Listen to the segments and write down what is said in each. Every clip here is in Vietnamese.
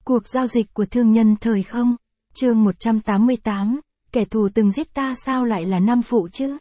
Cuộc giao dịch của thương nhân thời không. Chương 188, kẻ thù từng giết ta sao lại là nam phụ chứ?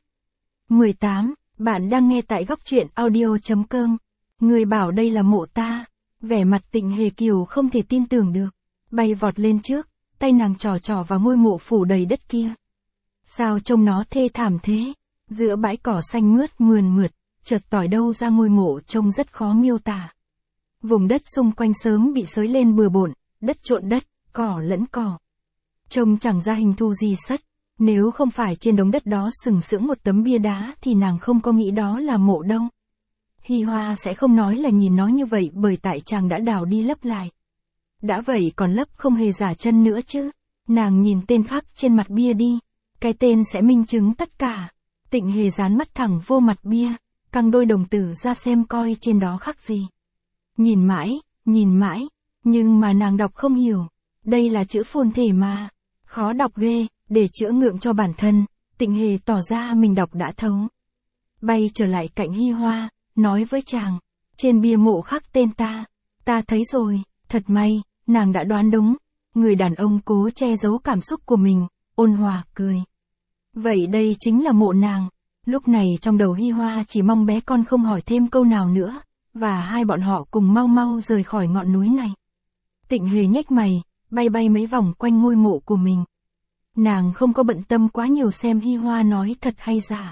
18, bạn đang nghe tại góc truyện audio.com. Người bảo đây là mộ ta. Vẻ mặt Tịnh Hề Kiều không thể tin tưởng được. Bay vọt lên trước, tay nàng trỏ trỏ vào ngôi mộ phủ đầy đất kia. Sao trông nó thê thảm thế? Giữa bãi cỏ xanh mướt mườn mượt, chợt tỏi đâu ra ngôi mộ trông rất khó miêu tả. Vùng đất xung quanh sớm bị xới lên bừa bộn, đất trộn đất, cỏ lẫn cỏ. Trông chẳng ra hình thù gì sất, nếu không phải trên đống đất đó sừng sững một tấm bia đá thì nàng không có nghĩ đó là mộ đâu. Hi Hoa sẽ không nói là nhìn nó như vậy bởi tại chàng đã đào đi lấp lại. Đã vậy còn lấp không hề giả chân nữa chứ. Nàng nhìn tên khắc trên mặt bia đi, cái tên sẽ minh chứng tất cả. Tịnh Hề dán mắt thẳng vô mặt bia, căng đôi đồng tử ra xem coi trên đó khắc gì. Nhìn mãi, nhưng mà nàng đọc không hiểu. Đây là chữ phồn thể mà. Khó đọc ghê, để chữa ngượng cho bản thân, Tịnh Hề tỏ ra mình đọc đã thấu. Bay trở lại cạnh Hi Hoa, nói với chàng, trên bia mộ khắc tên ta thấy rồi, thật may, nàng đã đoán đúng. Người đàn ông cố che giấu cảm xúc của mình, ôn hòa cười. Vậy đây chính là mộ nàng. Lúc này trong đầu Hi Hoa chỉ mong bé con không hỏi thêm câu nào nữa, và hai bọn họ cùng mau mau rời khỏi ngọn núi này. Tịnh Hề nhếch mày, bay mấy vòng quanh ngôi mộ của mình. Nàng không có bận tâm quá nhiều xem Hi Hoa nói thật hay giả.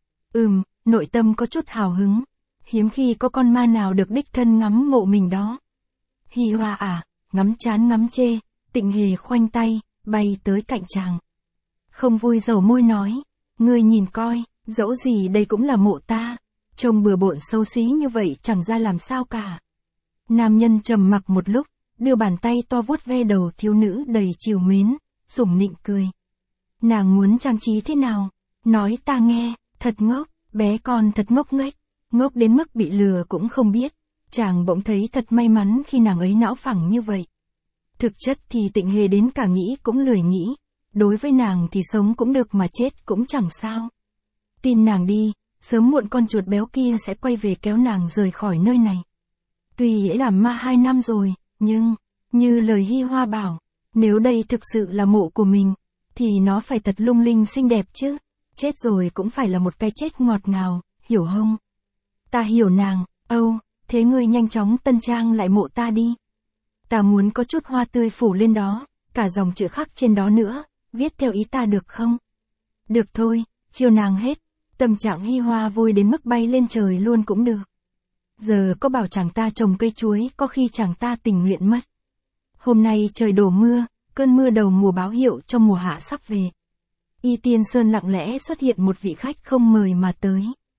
Nội tâm có chút hào hứng. Hiếm khi có con ma nào được đích thân ngắm mộ mình đó. Hi Hoa à, ngắm chán ngắm chê, Tịnh Hề khoanh tay, bay tới cạnh chàng. Không vui dầu môi nói, ngươi nhìn coi, dẫu gì đây cũng là mộ ta. Trông bừa bộn xấu xí như vậy chẳng ra làm sao cả. Nam nhân trầm mặc một lúc, đưa bàn tay to vuốt ve đầu thiếu nữ đầy trìu mến, sủng nịnh cười. Nàng muốn trang trí thế nào? Nói ta nghe, thật ngốc, bé con thật ngốc nghếch, ngốc đến mức bị lừa cũng không biết. Chàng bỗng thấy thật may mắn khi nàng ấy não phẳng như vậy. Thực chất thì Tịnh Hề đến cả nghĩ cũng lười nghĩ. Đối với nàng thì sống cũng được mà chết cũng chẳng sao. Tin nàng đi, sớm muộn con chuột béo kia sẽ quay về kéo nàng rời khỏi nơi này. Tuy ấy làm ma 2 năm rồi, nhưng, như lời Hi Hoa bảo, nếu đây thực sự là mộ của mình, thì nó phải thật lung linh xinh đẹp chứ. Chết rồi cũng phải là một cái chết ngọt ngào, hiểu không? Ta hiểu nàng, thế ngươi nhanh chóng tân trang lại mộ ta đi. Ta muốn có chút hoa tươi phủ lên đó, cả dòng chữ khắc trên đó nữa, viết theo ý ta được không? Được thôi, chiều nàng hết. Tâm trạng Hi Hoa vui đến mức bay lên trời luôn cũng được. Giờ có bảo chàng ta trồng cây chuối có khi chàng ta tình nguyện mất. Hôm nay trời đổ mưa, cơn mưa đầu mùa báo hiệu cho mùa hạ sắp về. Y Tiên Sơn lặng lẽ xuất hiện một vị khách không mời mà tới.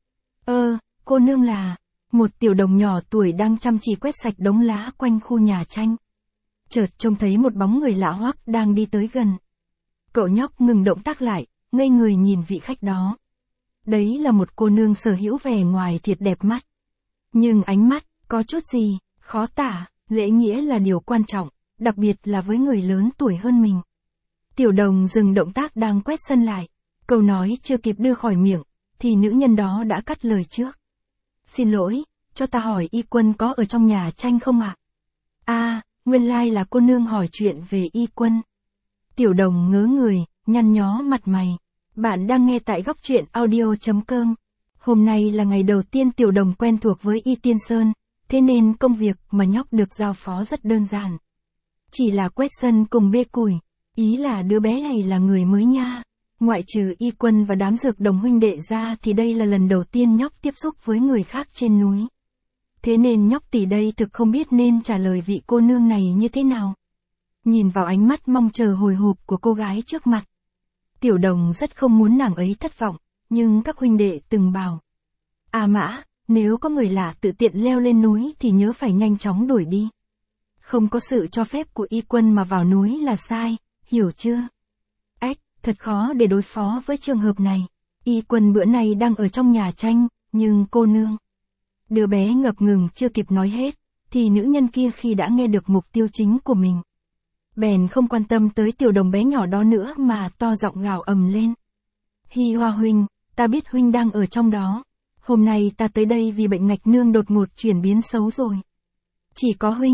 Cô nương là... Một tiểu đồng nhỏ tuổi đang chăm chỉ quét sạch đống lá quanh khu nhà tranh. Chợt trông thấy một bóng người lạ hoắc đang đi tới gần. Cậu nhóc ngừng động tác lại, ngây người nhìn vị khách đó. Đấy là một cô nương sở hữu vẻ ngoài thiệt đẹp mắt. Nhưng ánh mắt, có chút gì, khó tả, lễ nghĩa là điều quan trọng, đặc biệt là với người lớn tuổi hơn mình. Tiểu đồng dừng động tác đang quét sân lại. Câu nói chưa kịp đưa khỏi miệng, thì nữ nhân đó đã cắt lời trước. Xin lỗi, cho ta hỏi Y Quân có ở trong nhà tranh không ạ? Nguyên lai là cô nương hỏi chuyện về Y Quân. Tiểu đồng ngớ người, nhăn nhó mặt mày. Bạn đang nghe tại góc truyện audio.com. Hôm nay là ngày đầu tiên tiểu đồng quen thuộc với Y Tiên Sơn, thế nên công việc mà nhóc được giao phó rất đơn giản. Chỉ là quét sân cùng bê củi, ý là đứa bé này là người mới nha. Ngoại trừ Y Quân và đám dược đồng huynh đệ ra thì đây là lần đầu tiên nhóc tiếp xúc với người khác trên núi. Thế nên nhóc tỷ đây thực không biết nên trả lời vị cô nương này như thế nào. Nhìn vào ánh mắt mong chờ hồi hộp của cô gái trước mặt. Tiểu đồng rất không muốn nàng ấy thất vọng, nhưng các huynh đệ từng bảo. Mã, nếu có người lạ tự tiện leo lên núi thì nhớ phải nhanh chóng đuổi đi. Không có sự cho phép của Y Quân mà vào núi là sai, hiểu chưa? Thật khó để đối phó với trường hợp này. Y Quân bữa nay đang ở trong nhà tranh, nhưng cô nương. Đứa bé ngập ngừng chưa kịp nói hết, thì nữ nhân kia khi đã nghe được mục tiêu chính của mình. Bèn không quan tâm tới tiểu đồng bé nhỏ đó nữa mà to giọng gào ầm lên. Hi Hoa huynh, ta biết huynh đang ở trong đó. Hôm nay ta tới đây vì bệnh ngạch nương đột ngột chuyển biến xấu rồi. Chỉ có huynh,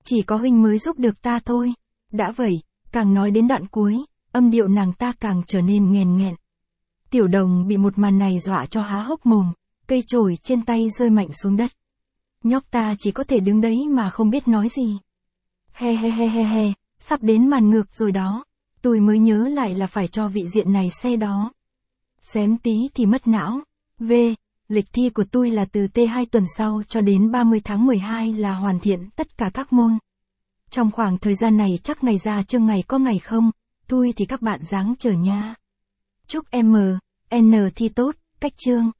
Chỉ có huynh mới giúp được ta thôi. Đã vậy, càng nói đến đoạn cuối, âm điệu nàng ta càng trở nên nghèn nghẹn. Tiểu Đồng bị một màn này dọa cho há hốc mồm, cây chổi trên tay rơi mạnh xuống đất. Nhóc ta chỉ có thể đứng đấy mà không biết nói gì. He he he he he, sắp đến màn ngược rồi đó. Tôi mới nhớ lại là phải cho vị diện này xe đó. Xém tí thì mất não. Lịch thi của tôi là từ T2 tuần sau cho đến 30 tháng 12 là hoàn thiện tất cả các môn. Trong khoảng thời gian này chắc ngày ra chương ngày có ngày không, tôi thì các bạn ráng chờ nha. Chúc M, N thi tốt, cách chương.